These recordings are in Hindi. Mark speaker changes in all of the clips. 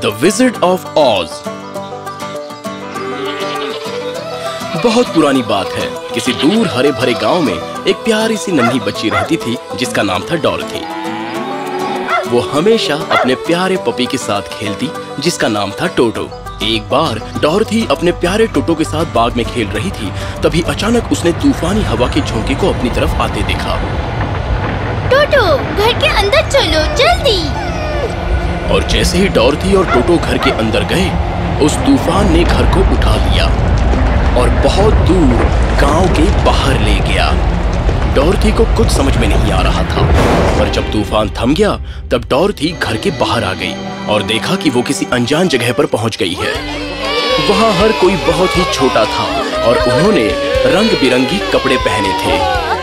Speaker 1: The wizard of ऑज। बहुत पुरानी बात है। किसी दूर हरे भरे गांव में एक प्यारी सी नन्ही बच्ची रहती थी जिसका नाम था डॉरथी। वो हमेशा अपने प्यारे पपी के साथ खेलती जिसका नाम था टोटो। एक बार डॉरथी अपने प्यारे टोटो के साथ बाग में खेल रही थी, तभी अचानक उसने तूफानी हवा के झोंके को अपनी तरफ आते देखा।
Speaker 2: टोटो, घर के अंदर चलो जल्दी।
Speaker 1: और जैसे ही डॉरथी और टोटो घर के अंदर गए, उस तूफान ने घर को उठा लिया और बहुत दूर गांव के बाहर ले गया। डॉरथी को कुछ समझ में नहीं आ रहा था, पर जब तूफान थम गया तब डॉरथी घर के बाहर आ गई और देखा कि वो किसी अनजान जगह पर पहुंच गई है। वहां हर कोई बहुत ही छोटा था और उन्होंने रंग बिरंगी कपड़े पहने थे।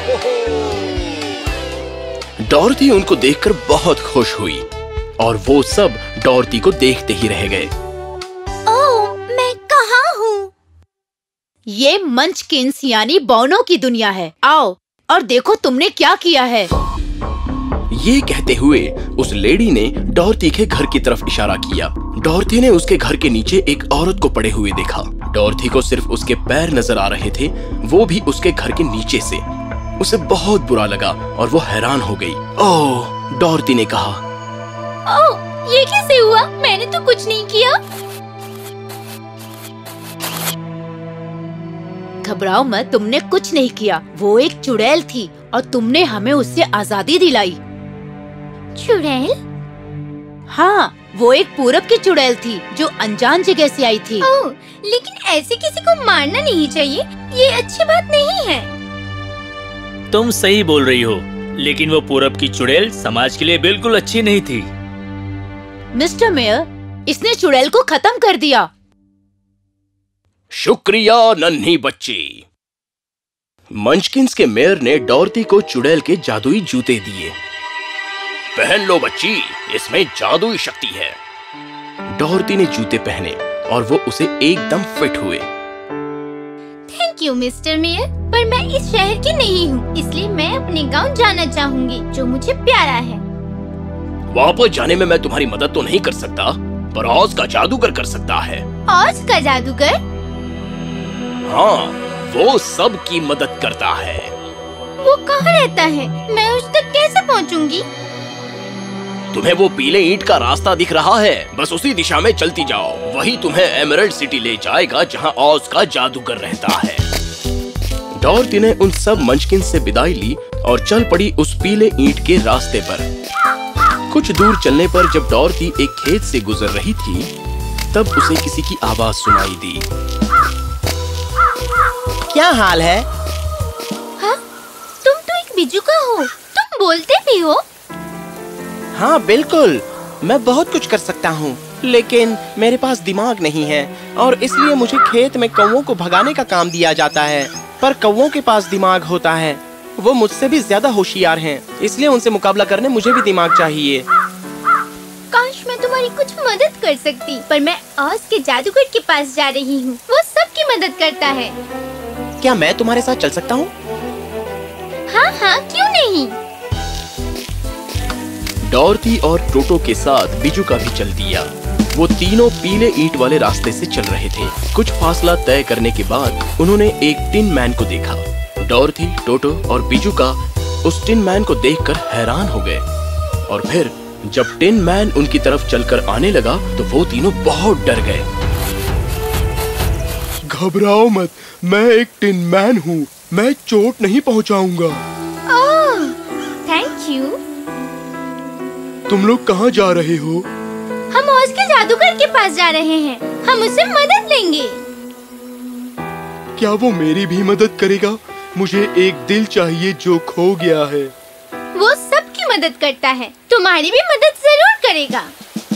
Speaker 1: डॉरथी उनको देखकर बहुत खुश हुई और वो सब डॉरथी को देखते ही रह गए।
Speaker 2: ओह, मैं कहाँ हूँ?
Speaker 3: ये मंचकिंस यानी बौनों की दुनिया है। आओ और देखो तुमने क्या किया है।
Speaker 1: ये कहते हुए उस लेडी ने डॉरथी के घर की तरफ इशारा किया। डॉरथी ने उसके घर के नीचे एक औरत को पड़े हुए देखा। डॉरथी को सिर्फ उसके पैर नजर आ रहे थे, वो भी उसके घर के नीचे से। उसे बहुत बुरा लगा और वो हैरान हो गई। ओह, डॉरथी ने कहा,
Speaker 2: ओह, ये कैसे हुआ? मैंने तो कुछ नहीं किया।
Speaker 3: घबराओ मत, तुमने कुछ नहीं किया। वो एक चुड़ैल थी और तुमने हमें उससे आजादी दिलाई।
Speaker 2: चुड़ैल?
Speaker 3: हाँ, वो एक पूरब की चुड़ैल थी जो अनजान जगह से आई थी।
Speaker 2: ओह, लेकिन ऐसे किसी को मारना नहीं चाहिए। ये अच्छी बात नहीं है।
Speaker 4: तुम सही बोल रही हो, लेकिन वो पूरब की चुड़ैल समाज के लिए बिल्कुल अच्छी नहीं थी।
Speaker 3: मिस्टर मेयर, इसने चुड़ैल को खत्म कर दिया।
Speaker 1: शुक्रिया नन्ही बच्ची। मंचकिंस के मेयर ने डॉरथी को चुड़ैल के जादुई जूते दिए। पहन लो बच्ची, इसमें जादुई शक्ति है। डॉरथी ने जूते पहने और वो उसे एकदम फिट हुए।
Speaker 2: थैंक यू मिस्टर मेयर, पर मैं इस शहर की नहीं हूँ, इसलिए मैं अपने गांव जाना चाहूँगी जो मुझे प्यारा है।
Speaker 1: वापस जाने में मैं तुम्हारी मदद तो नहीं कर सकता, पर ऑज का जादूगर कर सकता है।
Speaker 2: ऑज का जादूगर?
Speaker 1: हाँ, वो सब की मदद करता है।
Speaker 2: वो कहाँ रहता है? मैं उस तक कैसे पहुँचूंगी?
Speaker 1: तुम्हें वो पीले ईंट का रास्ता दिख रहा है, बस उसी दिशा में चलती जाओ। वही तुम्हें एमरल्ड सिटी ले जाएगा जहाँ ऑज का जादूगर रहता है। डॉरथी ने उन सब मंचकिंस से विदाई ली और चल पड़ी उस पीले ईंट के रास्ते पर। कुछ दूर चलने पर जब डॉरथी एक खेत से गुजर रही थी, तब उसे किसी की आवाज सुनाई दी।
Speaker 5: क्या हाल है?
Speaker 2: हाँ, तुम तो एक बिजुका हो। तुम बोलते भी हो?
Speaker 5: हाँ बिल्कुल, मैं बहुत कुछ कर सकता हूँ, लेकिन मेरे पास दिमाग नहीं है और इसलिए मुझे खेत में कौवों को भगाने का काम दिया जाता है। पर कौवों के पास दिमाग होता है, वो मुझसे भी ज्यादा होशियार हैं, इसलिए उनसे मुकाबला करने मुझे भी दिमाग चाहिए।
Speaker 2: काश मैं तुम्हारी कुछ मदद कर सकती, पर मैं ऑज के जादूगर के पास जा रही हूँ। वो सबकी मदद करता है।
Speaker 5: क्या मैं तुम्हारे साथ चल सकता हूँ?
Speaker 2: हाँ हाँ, क्यों नहीं।
Speaker 1: डॉरथी और टोटो के साथ बिजुका भी चल दिया। वो तीनों पीले ईंट वाले रास्ते से चल रहे थे। कुछ फासला तय करने के बाद उन्होंने एक टिन मैन को देखा। डॉरथी, टोटो और बिजुका उस टिन मैन को देखकर हैरान हो गए और फिर जब टिन मैन उनकी तरफ चलकर आने लगा तो वो तीनों बहुत डर गए।
Speaker 6: घबराओ मत, मैं एक टिन मैन हूँ, मैं चोट नहीं पहुँचाऊंगा।
Speaker 2: ओह, थैंक यू।
Speaker 6: तुम लोग कहाँ जा रहे हो?
Speaker 2: हम ऑज के जादूगर के पास जा रहे हैं। हम उससे मदद लेंगे।
Speaker 6: क्या वो मेरी भी मदद करेगा? मुझे एक दिल चाहिए जो खो गया है।
Speaker 2: वो सबकी मदद करता है, तुम्हारी भी मदद जरूर करेगा।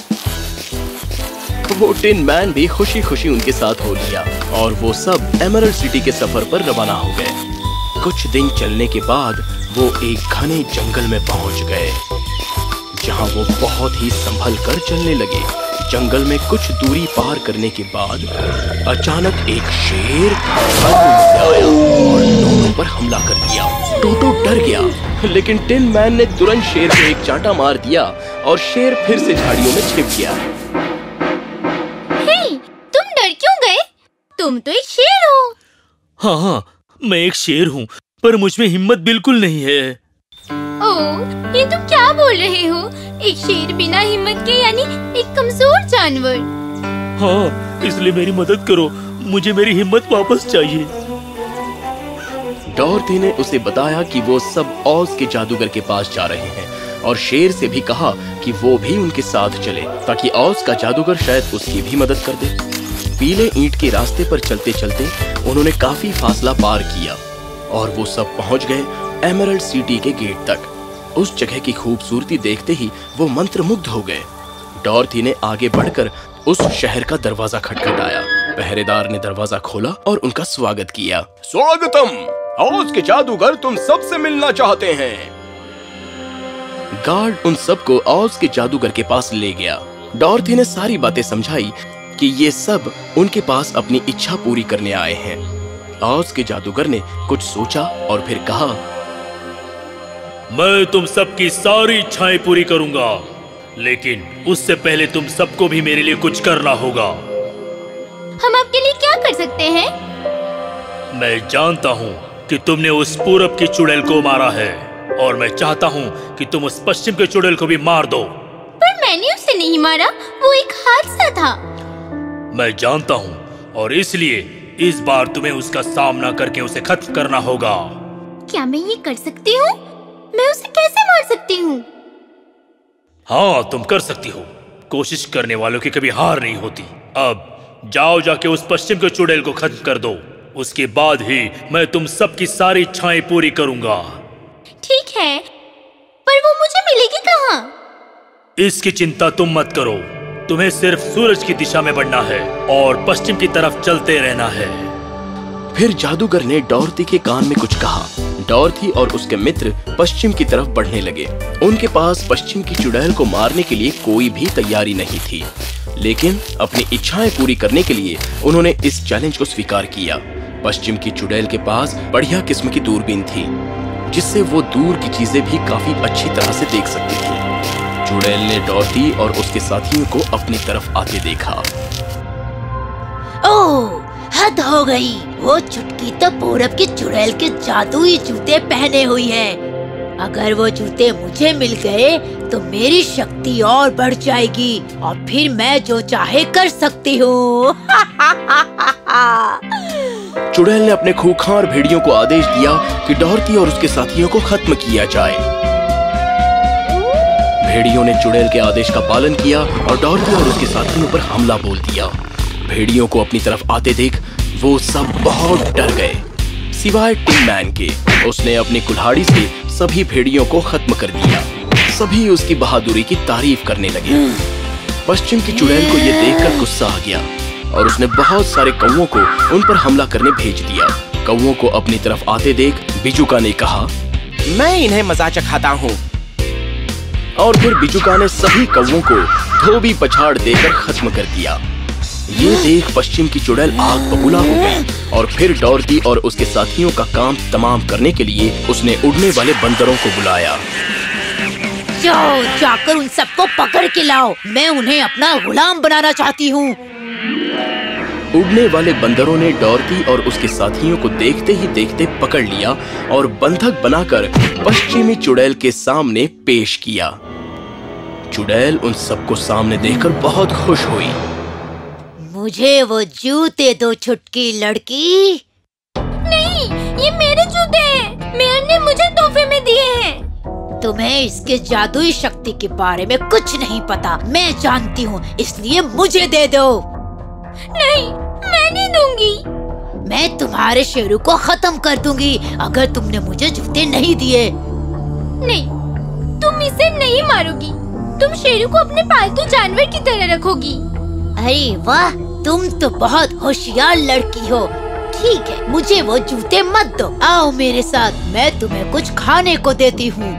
Speaker 1: वो टिन मैन भी खुशी खुशी उनके साथ हो लिया और वो सब एमरल्ड सिटी के सफर पर रवाना हो गए। कुछ दिन चलने के बाद वो एक घने जंगल में पहुंच गए, जहां वो बहुत ही संभल कर चलने लगे। जंगल में कुछ दूरी पार करने के बाद अचानक एक शेर आया और दोनों पर हमला कर दिया। टोटो डर गया, लेकिन टिन मैन ने तुरंत शेर को एक चांटा मार दिया और शेर फिर से झाड़ियों में छिप गया।
Speaker 2: तुम तो एक शेर हो।
Speaker 4: हाँ हाँ, मैं एक शेर हूँ, पर मुझ में हिम्मत बिल्कुल नहीं है।
Speaker 2: ओह, ये तुम क्या बोल रहे हो? एक शेर बिना हिम्मत के यानी एक कमजोर जानवर।
Speaker 4: हाँ, इसलिए मेरी मदद करो, मुझे मेरी हिम्मत वापस चाहिए।
Speaker 1: डॉर्थी ने उसे बताया कि वो सब ऑज के जादूगर के पास जा रहे हैं और शेर से भी कहा कि वो भी उनके साथ चले ताकि ऑज का जादूगर शायद उसकी भी मदद कर दे। पीले ईंट के रास्ते पर चलते चलते उन्होंने काफी फासला पार किया और वो सब पहुंच गए एमरल्ड सिटी के गेट तक। उस जगह की खूबसूरती देखते ही वो मंत्रमुग्ध हो गए। डॉर्थी ने आगे बढ़कर उस शहर का दरवाजा खटखटाया। पहरेदार ने दरवाजा खोला और उनका स्वागत किया।
Speaker 5: स्वागतम, ऑज के जादूगर तुम सबसे मिलना चाहते हैं।
Speaker 1: गार्ड उन सबको ऑज के जादूगर के पास ले गया। डॉर्थी ने सारी बातें समझाई कि ये सब उनके पास अपनी इच्छा पूरी करने आए हैं। ऑज के जादूगर ने कुछ सोचा और फिर कहा,
Speaker 4: मैं तुम सबकी सारी इच्छाएं पूरी करूंगा, लेकिन उससे पहले तुम सबको भी मेरे लिए कुछ करना होगा।
Speaker 2: हम आपके लिए क्या कर सकते हैं?
Speaker 4: मैं जानता हूँ कि तुमने उस पूरब की चुड़ैल को मारा है और मैं चाहता हूँ कि तुम उस पश्चिम के चुड़ैल को भी मार दो।
Speaker 2: पर मैंने उसे नहीं मारा, वो एक हादसा था।
Speaker 4: मैं जानता हूँ और इसलिए इस बार तुम्हें उसका सामना करके उसे खत्म करना होगा।
Speaker 2: क्या मैं ये कर सकती हूँ? मैं उसे कैसे मार सकती हूँ?
Speaker 4: हाँ, तुम कर सकती हो। कोशिश करने वालों की कभी हार नहीं होती। अब जाओ, जाके उस पश्चिम के चुड़ैल को खत्म कर दो। उसके बाद ही मैं तुम सबकी सारी इच्छाएं पूरी करूंगा।
Speaker 2: ठीक है, पर वो मुझे मिलेगी कहाँ?
Speaker 4: इसकी चिंता तुम मत करो। तुम्हें सिर्फ सूरज की दिशा में बढ़ना है और पश्चिम की तरफ चलते रहना है।
Speaker 1: फिर जादूगर ने डॉर्थी के कान में कुछ कहा। डॉर्थी और उसके मित्र पश्चिम की तरफ बढ़ने लगे। उनके पास पश्चिम की चुड़ैल को मारने के लिए कोई भी तैयारी नहीं थी, लेकिन अपनी इच्छाएं पूरी करने के लिए उन्होंने इस चैलेंज को स्वीकार किया। पश्चिम की चुड़ैल के पास बढ़िया किस्म की दूरबीन थी, जिससे वो दूर की चीजें भी काफी अच्छी तरह से देख सकती थी। चुड़ैल ने डॉर्थी और उसके साथियों को अपनी तरफ आते देखा।
Speaker 3: ओह, हद हो गई। वो चुटकी तो पूरब की चुड़ैल के जादुई जूते पहने हुई है। अगर वो जूते मुझे मिल गए तो मेरी शक्ति और बढ़ जाएगी और फिर मैं जो चाहे कर सकती हूँ।
Speaker 1: चुड़ैल ने अपने खूंखार भेड़ियों को आदेश दिया कि डॉर्थी और उसके साथियों को खत्म किया जाए। भेड़ियों ने चुड़ैल के आदेश का पालन किया और डॉर्थी और उसके साथियों पर हमला बोल दिया। भेड़ियों को अपनी तरफ आते देख वो सब बहुत डर गए, सिवाय टिन मैन के। उसने अपनी कुल्हाड़ी से सभी भेड़ियों को खत्म कर दिया। सभी उसकी बहादुरी की तारीफ करने लगे। पश्चिम की चुड़ैल को यह देखकर गुस्सा आ गया और उसने बहुत सारे कौवों को उन पर हमला करने भेज दिया। कौवों को अपनी तरफ आते देख बिजुका ने कहा,
Speaker 5: मैं इन्हें मजा चखाता हूँ।
Speaker 1: और फिर बिजुका ने सभी कौवों को धोबी पछाड़ देकर खत्म कर दिया। ये देख पश्चिम की चुड़ैल आग बबूला हो गई और फिर डॉर्थी और उसके साथियों का काम तमाम करने के लिए उसने उड़ने वाले बंदरों को बुलाया।
Speaker 3: जाओ, जाकर उन सबको पकड़ के लाओ। मैं उन्हें अपना गुलाम बनाना चाहती हूँ।
Speaker 1: उड़ने वाले बंदरों ने डॉर्थी और उसके साथियों को देखते ही देखते पकड़ लिया और बंधक बनाकर पश्चिमी चुड़ैल के सामने पेश किया। चुड़ैल उन सबको सामने देखकर बहुत खुश हुई।
Speaker 3: मुझे वो जूते दो छुटकी लड़की।
Speaker 2: नहीं, ये मेरे जूते हैं। मेयर ने मुझे तोहफे में दिए हैं।
Speaker 3: तुम्हें इसके जादुई शक्ति के बारे में कुछ नहीं पता। मैं जानती हूँ, इसलिए मुझे दे दो।
Speaker 2: नहीं, मैं नहीं दूंगी।
Speaker 3: मैं तुम्हारे शेरू को खत्म कर दूंगी अगर तुमने मुझे जूते नहीं दिए।
Speaker 2: नहीं, तुम इसे नहीं मारोगी। तुम शेरू को अपने पालतू जानवर की तरह रखोगी।
Speaker 3: अरे वाह, तुम तो बहुत होशियार लड़की हो। ठीक है, मुझे वो जूते मत दो। आओ मेरे साथ, मैं तुम्हें कुछ खाने को देती हूँ।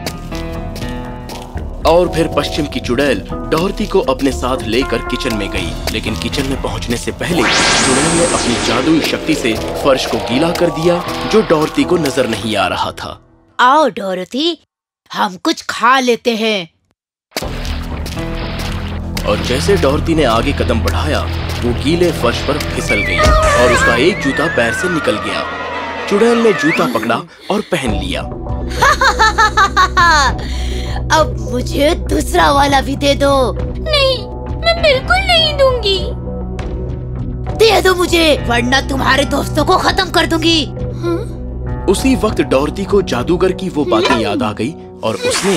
Speaker 1: और फिर पश्चिम की चुड़ैल डॉर्थी को अपने साथ लेकर किचन में गई, लेकिन किचन में पहुंचने से पहले चुड़ैल ने अपनी जादुई शक्ति से फर्श को गीला कर दिया, जो डॉर्थी को नजर नहीं आ रहा था।
Speaker 3: आओ डॉर्थी, हम कुछ खा लेते हैं।
Speaker 1: और जैसे डॉर्थी ने आगे कदम बढ़ाया, वो गीले फर्श पर फिसल गई और उसका एक जूता पैर से निकल गया। चुड़ैल ने जूता पकड़ा और पहन लिया।
Speaker 3: अब मुझे दूसरा वाला भी दे दो।
Speaker 2: नहीं, मैं बिल्कुल नहीं दूंगी।
Speaker 3: दे दो मुझे, वरना तुम्हारे दोस्तों को खत्म कर दूंगी।
Speaker 1: उसी वक्त डॉरती को जादूगर की वो बातें याद आ गई और उसने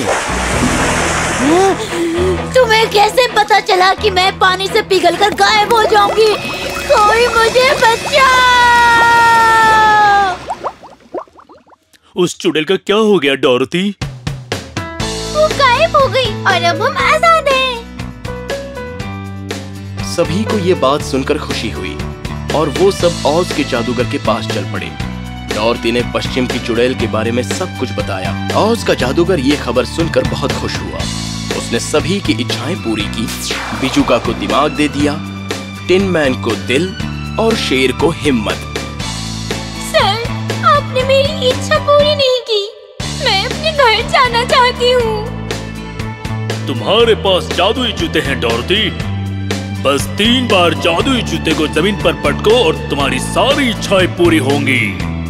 Speaker 3: तुम्हें कैसे पता चला कि मैं पानी से पिघलकर गायब हो जाऊंगी? कोई मुझे बचाओ!
Speaker 4: उस चुड़ैल का क्या हो गया डॉरती?
Speaker 2: वो गायब हो गई और अब हम आजाद हैं।
Speaker 1: सभी को ये बात सुनकर खुशी हुई और वो सब ऑज के जादूगर के पास चल पड़े। डॉरती ने पश्चिम की चुड़ैल के बारे में सब कुछ बताया। ऑज का जादूगर ये खबर सुनकर बहुत खुश हुआ। उसने सभी की इच्छाएं पूरी की। बिजुका को दिमाग दे दिया, टिन मैन को दिल और शेर को हिम्मत।
Speaker 2: सर, आपने मेरी इच्छा पूरी नहीं की। मैं अपने घर जाना चाहती हूँ।
Speaker 4: तुम्हारे पास जादुई जूते हैं डॉरती। बस 3 बार जादुई जूते को जमीन पर पटको और तुम्हारी सारी इच्छाएं पूरी होंगी।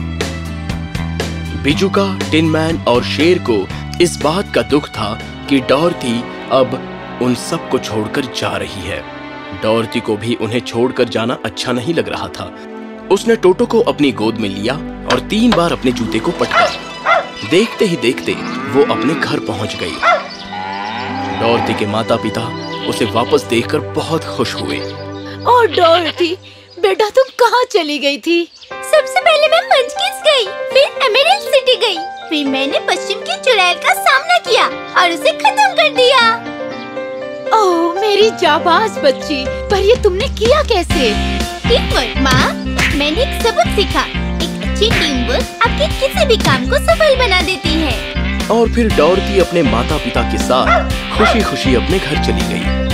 Speaker 1: बिजुका, टिन मैन और शेर को इस बात का दुख था कि डॉरती अब उन सब को छोड़कर जा रही है। डॉरती को भी उन्हें छोड़कर जाना अच्छा नहीं लग रहा था। उसने टोटो को अपनी गोद में लिया और 3 बार अपने जूते को पटका। देखते ही देखते वो अपने घर पहुंच गई। डॉरती के माता पिता उसे वापस देखकर बहुत खुश हुए।
Speaker 3: और डॉरती, बेटा तुम कहाँ चली गई थी?
Speaker 2: सबसे पहले मैं मंचकिंस गई, फिर एमरेल्ड सिटी गई, फिर मैंने पश्चिम की चुड़ैल का सामना किया और उसे खत्म कर दिया।
Speaker 3: ओह मेरी जाबाज बच्ची, पर ये तुमने किया कैसे?
Speaker 2: टीम वर्क माँ, मैंने एक सबक सीखा। एक अच्छी टीम वर्क आपके किसी भी काम को सफल बना देती है।
Speaker 1: और फिर डॉरती अपने माता पिता के साथ खुशी खुशी अपने घर चली गई।